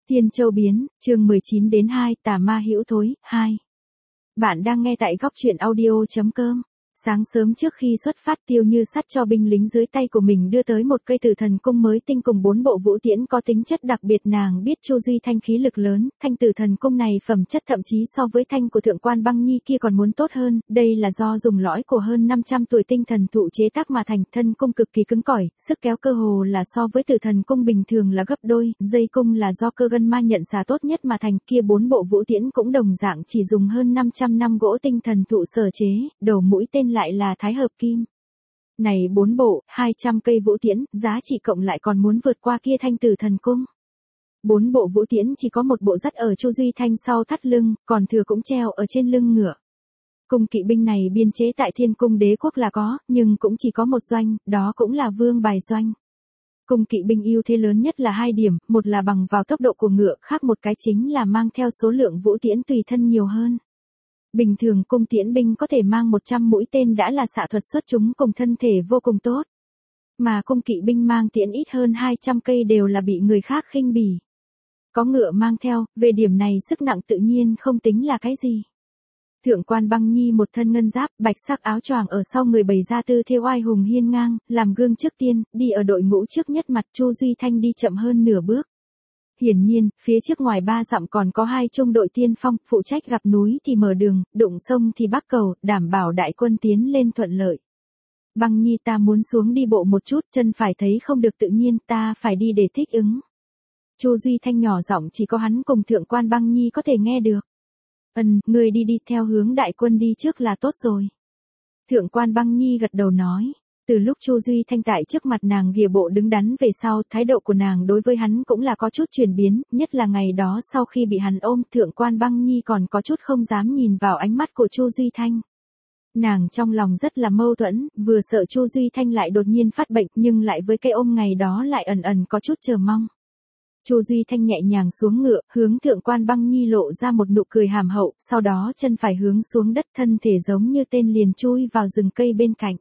Tiên Châu biến, chương 19 đến 2, tà ma hữu thối, 2. Bạn đang nghe tại góc truyện audio.com. Sáng sớm trước khi xuất phát Tiêu Như Sắt cho binh lính dưới tay của mình đưa tới một cây Tử Thần Cung mới tinh cùng 4 bộ vũ tiễn có tính chất đặc biệt. Nàng biết Chu Duy Thanh khí lực lớn, thanh Tử Thần Cung này phẩm chất thậm chí so với thanh của Thượng Quan Băng Nhi kia còn muốn tốt hơn, đây là do dùng lõi của hơn 500 tuổi tinh thần thụ chế tác mà thành, thân cung cực kỳ cứng cỏi, sức kéo cơ hồ là so với Tử Thần Cung bình thường là gấp đôi, dây cung là do cơ gân ma nhận xà tốt nhất mà thành, kia 4 bộ vũ tiễn cũng đồng dạng chỉ dùng hơn 500 năm gỗ tinh thần thụ sở chế, đầu mũi tên lại là thái hợp kim. Này 4 bộ, 200 cây vũ tiễn, giá trị cộng lại còn muốn vượt qua kia thanh Tử Thần Cung. 4 bộ vũ tiễn chỉ có một bộ dắt ở Chu Duy Thanh sau thắt lưng, còn thừa cũng treo ở trên lưng ngựa. Cung kỵ binh này biên chế tại Thiên Cung Đế quốc là có, nhưng cũng chỉ có một doanh, đó cũng là Vương Bài doanh. Cung kỵ binh ưu thế lớn nhất là 2 điểm, một là bằng vào tốc độ của ngựa, khác một cái chính là mang theo số lượng vũ tiễn tùy thân nhiều hơn. Bình thường cung tiễn binh có thể mang 100 mũi tên đã là xạ thuật xuất chúng cùng thân thể vô cùng tốt. Mà cung kỵ binh mang tiễn ít hơn 200 cây đều là bị người khác khinh bỉ. Có ngựa mang theo, về điểm này sức nặng tự nhiên không tính là cái gì. Thượng Quan Băng Nhi một thân ngân giáp, bạch sắc áo choàng ở sau người bày ra tư thế oai hùng hiên ngang, làm gương trước tiên, đi ở đội ngũ trước nhất mặt. Chu Duy Thanh đi chậm hơn nửa bước. Hiển nhiên, phía trước ngoài 3 dặm còn có 2 trung đội tiên phong, phụ trách gặp núi thì mở đường, đụng sông thì bắc cầu, đảm bảo đại quân tiến lên thuận lợi. Băng Nhi ta muốn xuống đi bộ một chút, chân phải thấy không được tự nhiên, ta phải đi để thích ứng. Chu Duy Thanh nhỏ giọng chỉ có hắn cùng Thượng Quan Băng Nhi có thể nghe được. Người đi theo hướng đại quân đi trước là tốt rồi. Thượng Quan Băng Nhi gật đầu nói. Từ lúc Chu Duy Thanh tại trước mặt nàng ghìa bộ đứng đắn về sau, thái độ của nàng đối với hắn cũng là có chút chuyển biến, nhất là ngày đó sau khi bị hắn ôm, Thượng Quan Băng Nhi còn có chút không dám nhìn vào ánh mắt của Chu Duy Thanh. Nàng trong lòng rất là mâu thuẫn, vừa sợ Chu Duy Thanh lại đột nhiên phát bệnh, nhưng lại với cái ôm ngày đó lại ẩn có chút chờ mong. Chu Duy Thanh nhẹ nhàng xuống ngựa, hướng Thượng Quan Băng Nhi lộ ra một nụ cười hàm hậu, sau đó chân phải hướng xuống đất, thân thể giống như tên liền chui vào rừng cây bên cạnh.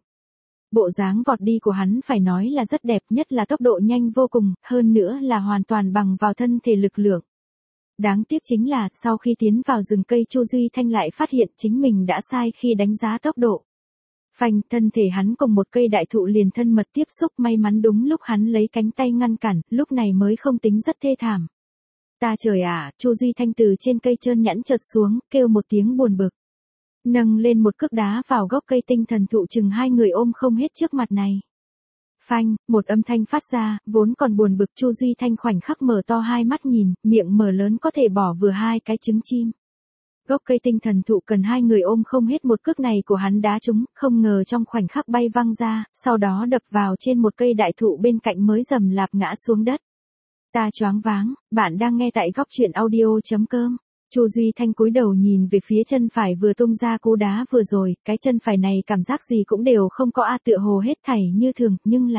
Bộ dáng vọt đi của hắn phải nói là rất đẹp, nhất là tốc độ nhanh vô cùng, hơn nữa là hoàn toàn bằng vào thân thể lực lượng. Đáng tiếc chính là, sau khi tiến vào rừng cây Chu Duy Thanh lại phát hiện chính mình đã sai khi đánh giá tốc độ. Phanh, thân thể hắn cùng một cây đại thụ liền thân mật tiếp xúc, may mắn đúng lúc hắn lấy cánh tay ngăn cản, lúc này mới không tính rất thê thảm. Ta trời ạ, Chu Duy Thanh từ trên cây trơn nhẵn chợt xuống, kêu một tiếng buồn bực. Nâng lên một cước đá vào gốc cây tinh thần thụ, chừng 2 người ôm không hết trước mặt này. Phanh, một âm thanh phát ra, vốn còn buồn bực Chu Duy Thanh khoảnh khắc mở to hai mắt nhìn, miệng mở lớn có thể bỏ vừa 2 cái trứng chim. Gốc cây tinh thần thụ cần 2 người ôm không hết, một cước này của hắn đá trúng, không ngờ trong khoảnh khắc bay văng ra, sau đó đập vào trên một cây đại thụ bên cạnh mới rầm lạp ngã xuống đất. Ta choáng váng, bạn đang nghe tại góc truyện audio.com. Chu Duy Thanh cúi đầu nhìn về phía chân phải vừa tung ra cú đá vừa rồi, cái chân phải này cảm giác gì cũng đều không có tựa hồ hết thảy như thường, nhưng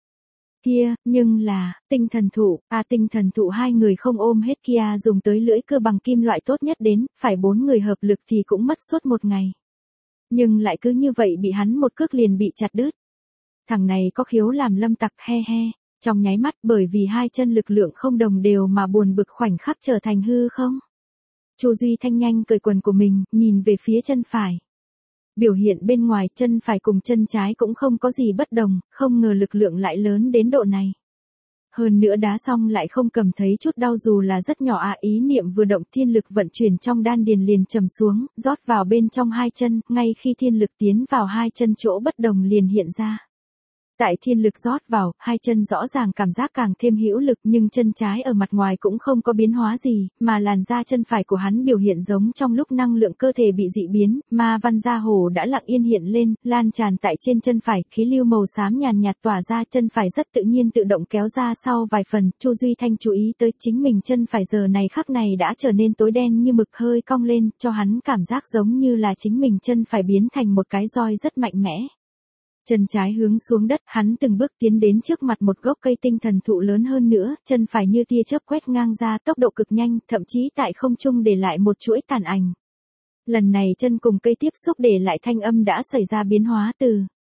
là, tinh thần thụ, tinh thần thụ 2 người không ôm hết kia dùng tới lưỡi cưa bằng kim loại tốt nhất đến, phải 4 người hợp lực thì cũng mất suốt một ngày. Nhưng lại cứ như vậy bị hắn một cước liền bị chặt đứt. Thằng này có khiếu làm lâm tặc, he he, trong nháy mắt bởi vì 2 chân lực lượng không đồng đều mà buồn bực khoảnh khắc trở thành hư không. Chu Duy Thanh nhanh cởi quần của mình, nhìn về phía chân phải. Biểu hiện bên ngoài chân phải cùng chân trái cũng không có gì bất đồng, không ngờ lực lượng lại lớn đến độ này. Hơn nữa đá xong lại không cầm thấy chút đau dù là rất nhỏ ý niệm vừa động thiên lực vận chuyển trong đan điền liền trầm xuống, rót vào bên trong 2 chân, ngay khi thiên lực tiến vào 2 chân chỗ bất đồng liền hiện ra. Tại thiên lực rót vào, 2 chân rõ ràng cảm giác càng thêm hữu lực, nhưng chân trái ở mặt ngoài cũng không có biến hóa gì, mà làn da chân phải của hắn biểu hiện giống trong lúc năng lượng cơ thể bị dị biến, ma văn da hồ đã lặng yên hiện lên, lan tràn tại trên chân phải, khí lưu màu xám nhàn nhạt tỏa ra, chân phải rất tự nhiên tự động kéo ra sau vài phần. Chu Duy Thanh chú ý tới chính mình chân phải giờ này khắc này đã trở nên tối đen như mực, hơi cong lên, cho hắn cảm giác giống như là chính mình chân phải biến thành một cái roi rất mạnh mẽ. Chân trái hướng xuống đất, hắn từng bước tiến đến trước mặt một gốc cây tinh thần thụ lớn hơn nữa, chân phải như tia chớp quét ngang ra, tốc độ cực nhanh, thậm chí tại không trung để lại một chuỗi tàn ảnh. Lần này chân cùng cây tiếp xúc để lại thanh âm đã xảy ra biến hóa từ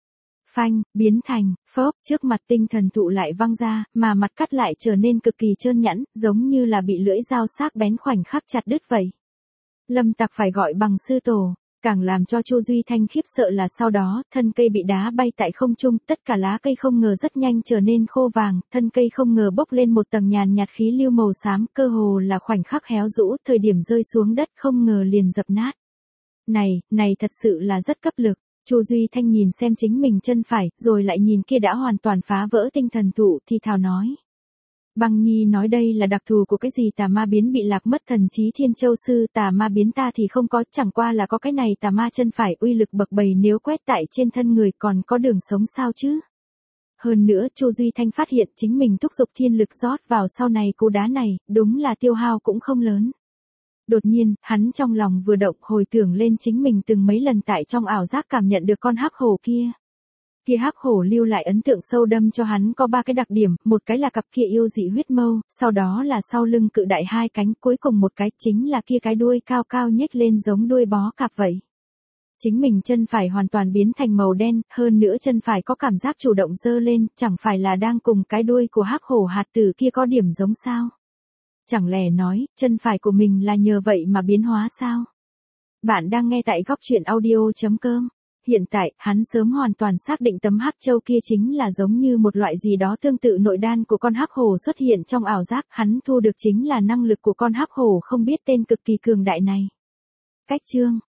phanh, biến thành, phốc, trước mặt tinh thần thụ lại văng ra, mà mặt cắt lại trở nên cực kỳ trơn nhẵn, giống như là bị lưỡi dao sắc bén khoảnh khắc chặt đứt vậy. Lâm Tặc phải gọi bằng sư tổ. Càng làm cho Chu Duy Thanh khiếp sợ là sau đó, thân cây bị đá bay tại không trung, tất cả lá cây không ngờ rất nhanh trở nên khô vàng, thân cây không ngờ bốc lên một tầng nhàn nhạt khí lưu màu xám, cơ hồ là khoảnh khắc héo rũ, thời điểm rơi xuống đất không ngờ liền dập nát. Này thật sự là rất cấp lực. Chu Duy Thanh nhìn xem chính mình chân phải, rồi lại nhìn kia đã hoàn toàn phá vỡ tinh thần thụ, thì thào nói. Băng Nhi nói đây là đặc thù của cái gì tà ma biến bị lạc mất thần trí Thiên Châu Sư, tà ma biến ta thì không có, chẳng qua là có cái này tà ma chân phải uy lực bậc bầy, nếu quét tại trên thân người còn có đường sống sao chứ. Hơn nữa Chu Duy Thanh phát hiện chính mình thúc giục thiên lực rót vào sau này cú đá này, đúng là tiêu hao cũng không lớn. Đột nhiên, hắn trong lòng vừa động hồi tưởng lên chính mình từng mấy lần tại trong ảo giác cảm nhận được con hắc hổ kia. Kia hắc hổ lưu lại ấn tượng sâu đâm cho hắn có 3 cái đặc điểm, một cái là cặp kia yêu dị huyết mâu, sau đó là sau lưng cự đại 2 cánh, cuối cùng một cái chính là kia cái đuôi cao cao nhếch lên giống đuôi bó cạp vậy. Chính mình chân phải hoàn toàn biến thành màu đen, hơn nữa chân phải có cảm giác chủ động dơ lên, chẳng phải là đang cùng cái đuôi của hắc hổ hạt tử kia có điểm giống sao? Chẳng lẽ nói, chân phải của mình là nhờ vậy mà biến hóa sao? Bạn đang nghe tại góc truyện audio.com. Hiện tại, hắn sớm hoàn toàn xác định tấm hắc châu kia chính là giống như một loại gì đó tương tự nội đan của con hắc hổ xuất hiện trong ảo giác, hắn thu được chính là năng lực của con hắc hổ không biết tên cực kỳ cường đại này. Cách chương